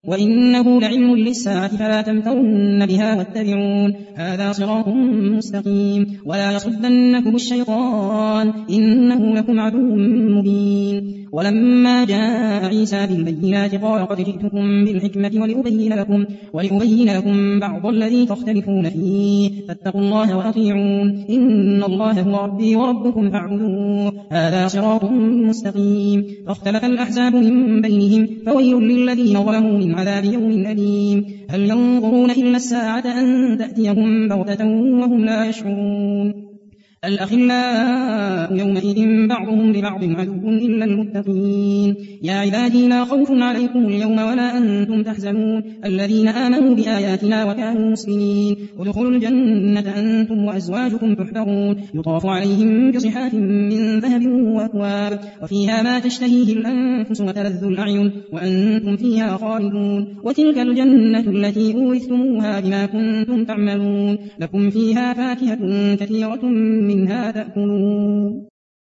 وإنه لعلم للساعة فلا تمترن بها واتبعون هذا صراط مستقيم ولا يصدنكم الشيطان إنه لكم عدو مبين ولما جاء عيسى بالبينات قال قد جئتكم بالحكمة ولأبين لكم بعض الذي تختلفون فيه فاتقوا الله وأطيعون إن الله هو ربي وربكم فاعبدوه هذا صراط مستقيم فاختلف الأحزاب من بينهم فويل للذين ظلموا من عذاب يوم أليم هل ينظرون إلا الساعة أن تأتيهم بغتة وهم لا يشعرون الأخلاء يومئذ بعضهم لبعض عدو إلا المتقين يا عبادي لا خوف عليكم اليوم ولا أنتم تحزنون الذين آمنوا بآياتنا وكانوا مسلمين ادخلوا الجنة أنتم وأزواجكم تحبرون يطاف عليهم بصحاف من ذهب وأكواب وفيها ما تشتهيه الأنفس وتلذ الأعين وأنتم فيها خالدون وتلك الجنة التي أورثتموها بما كنتم تعملون لكم فيها فاكهة كثيرة منها تأكلون